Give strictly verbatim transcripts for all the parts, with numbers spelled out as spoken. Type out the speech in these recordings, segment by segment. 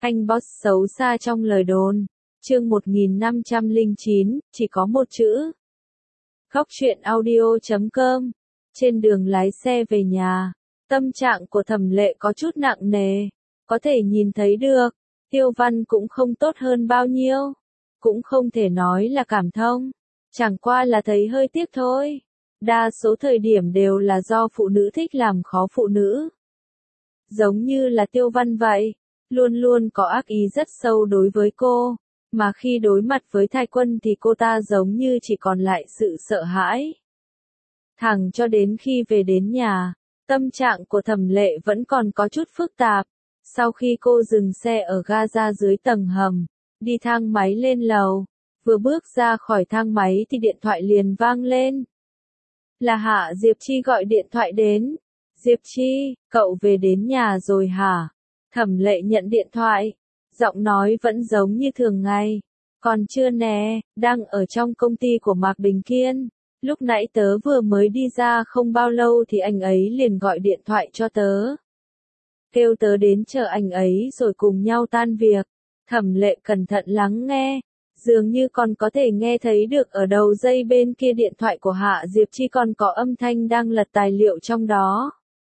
Anh boss xấu xa trong lời đồn. Chương một nghìn năm trăm lẻ chín, chỉ có một chữ. Góc truyện audio chấm com. Trên đường lái xe về nhà, tâm trạng của Thẩm Lệ có chút nặng nề. Có thể nhìn thấy được, Tiêu Văn cũng không tốt hơn bao nhiêu. Cũng không thể nói là cảm thông. Chẳng qua là thấy hơi tiếc thôi. Đa số thời điểm đều là do phụ nữ thích làm khó phụ nữ. Giống như là Tiêu Văn vậy, luôn luôn có ác ý rất sâu đối với cô, mà khi đối mặt với Thái Quân thì cô ta giống như chỉ còn lại sự sợ hãi. Thẳng cho đến khi về đến nhà, tâm trạng của Thẩm Lệ vẫn còn có chút phức tạp. Sau khi cô dừng xe ở ga ra dưới tầng hầm, đi thang máy lên lầu, vừa bước ra khỏi thang máy thì điện thoại liền vang lên. Là Hạ Diệp Chi gọi điện thoại đến. Diệp Chi, cậu về đến nhà rồi hả? Thẩm Lệ nhận điện thoại, giọng nói vẫn giống như thường ngày. Còn chưa nè, đang ở trong công ty của Mạc Bình Kiên. Lúc nãy tớ vừa mới đi ra không bao lâu thì anh ấy liền gọi điện thoại cho tớ. Kêu tớ đến chờ anh ấy rồi cùng nhau tan việc. Thẩm Lệ cẩn thận lắng nghe, dường như còn có thể nghe thấy được ở đầu dây bên kia điện thoại của Hạ Diệp Chi còn có âm thanh đang lật tài liệu trong đó.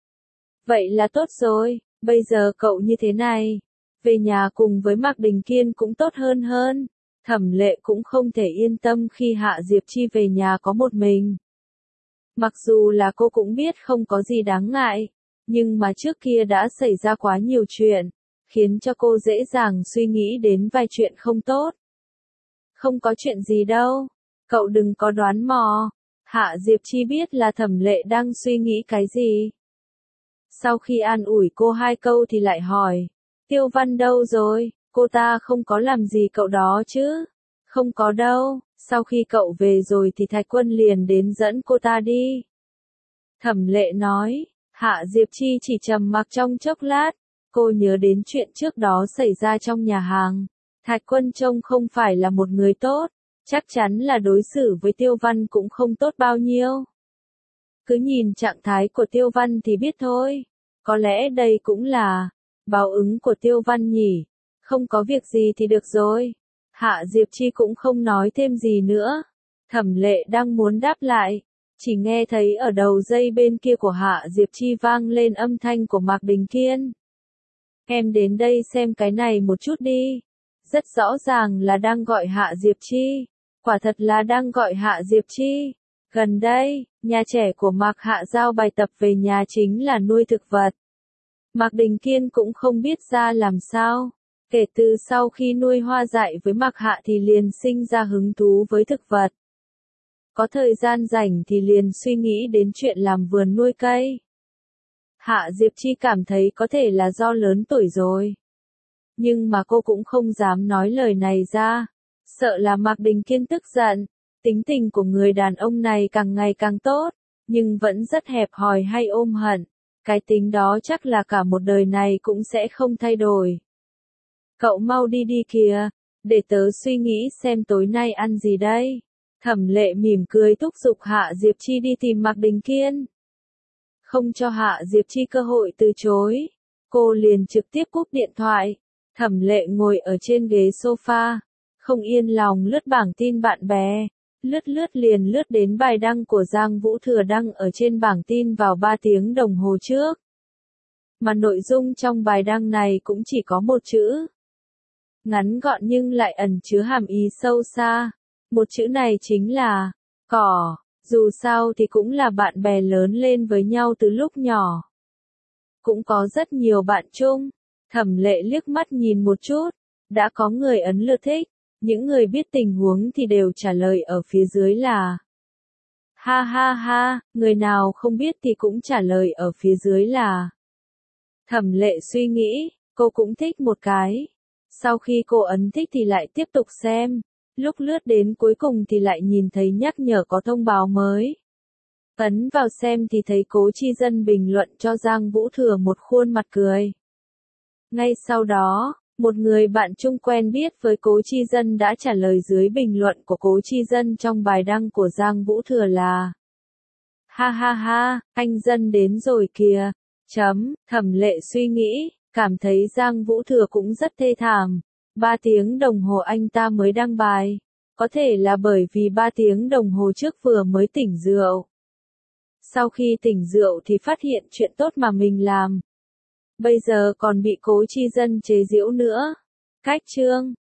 Vậy là tốt rồi, bây giờ cậu như thế này, về nhà cùng với Mạc Bình Kiên cũng tốt hơn hơn. Thẩm Lệ cũng không thể yên tâm khi Hạ Diệp Chi về nhà có một mình. Mặc dù là cô cũng biết không có gì đáng ngại, nhưng mà trước kia đã xảy ra quá nhiều chuyện, khiến cho cô dễ dàng suy nghĩ đến vài chuyện không tốt. Không có chuyện gì đâu, cậu đừng có đoán mò. Hạ Diệp Chi biết là Thẩm Lệ đang suy nghĩ cái gì. Sau khi an ủi cô hai câu thì lại hỏi, Tiêu Văn đâu rồi, cô ta không có làm gì cậu đó chứ? Không có đâu, sau khi cậu về rồi thì Thái Quân liền đến dẫn cô ta đi. Thẩm Lệ nói. Hạ Diệp Chi chỉ trầm mặc trong chốc lát, cô nhớ đến chuyện trước đó xảy ra trong nhà hàng. Thái Quân trông không phải là một người tốt, chắc chắn là đối xử với Tiêu Văn cũng không tốt bao nhiêu. Cứ nhìn trạng thái của Tiêu Văn thì biết thôi, có lẽ đây cũng là báo ứng của Tiêu Văn nhỉ. Không có việc gì thì được rồi. Hạ Diệp Chi cũng không nói thêm gì nữa. Thẩm Lệ đang muốn đáp lại, chỉ nghe thấy ở đầu dây bên kia của Hạ Diệp Chi vang lên âm thanh của Mạc Bình Kiên. Em đến đây xem cái này một chút đi. Rất rõ ràng là đang gọi Hạ Diệp Chi. Quả thật là đang gọi Hạ Diệp Chi. Gần đây, nhà trẻ của Mạc Hạ giao bài tập về nhà chính là nuôi thực vật. Mạc Bình Kiên cũng không biết ra làm sao. Kể từ sau khi nuôi hoa dại với Mạc Hạ thì liền sinh ra hứng thú với thực vật. Có thời gian rảnh thì liền suy nghĩ đến chuyện làm vườn nuôi cây. Hạ Diệp Chi cảm thấy có thể là do lớn tuổi rồi. Nhưng mà cô cũng không dám nói lời này ra. Sợ là Mạc Bình Kiên tức giận. Tính tình của người đàn ông này càng ngày càng tốt, nhưng vẫn rất hẹp hòi hay ôm hận. Cái tính đó chắc là cả một đời này cũng sẽ không thay đổi. Cậu mau đi đi kìa, để tớ suy nghĩ xem tối nay ăn gì đây. Thẩm Lệ mỉm cười thúc giục Hạ Diệp Chi đi tìm Mạc Bình Kiên. Không cho Hạ Diệp Chi cơ hội từ chối, cô liền trực tiếp cúp điện thoại. Thẩm Lệ ngồi ở trên ghế sofa, không yên lòng lướt bảng tin bạn bè, lướt lướt liền lướt đến bài đăng của Giang Vũ Thừa đăng ở trên bảng tin vào ba tiếng đồng hồ trước. Mà nội dung trong bài đăng này cũng chỉ có một chữ. Ngắn gọn nhưng lại ẩn chứa hàm ý sâu xa. Một chữ này chính là cỏ, dù sao thì cũng là bạn bè lớn lên với nhau từ lúc nhỏ. Cũng có rất nhiều bạn chung. Thẩm Lệ liếc mắt nhìn một chút, đã có người ấn lượt thích, những người biết tình huống thì đều trả lời ở phía dưới là ha ha ha, người nào không biết thì cũng trả lời ở phía dưới là. Thẩm Lệ suy nghĩ, cô cũng thích một cái. Sau khi cô ấn thích thì lại tiếp tục xem. Lúc lướt đến cuối cùng thì lại nhìn thấy nhắc nhở có thông báo mới. Ấn vào xem thì thấy Cố Chi Dân bình luận cho Giang Vũ Thừa một khuôn mặt cười. Ngay sau đó, một người bạn chung quen biết với Cố Chi Dân đã trả lời dưới bình luận của Cố Chi Dân trong bài đăng của Giang Vũ Thừa là ha ha ha, anh Dân đến rồi kìa. Chấm, Thẩm Lệ suy nghĩ, cảm thấy Giang Vũ Thừa cũng rất thê thảm. Ba tiếng đồng hồ anh ta mới đăng bài. Có thể là bởi vì ba tiếng đồng hồ trước vừa mới tỉnh rượu. Sau khi tỉnh rượu thì phát hiện chuyện tốt mà mình làm. Bây giờ còn bị Cố Chi Dân chế giễu nữa. Cách chương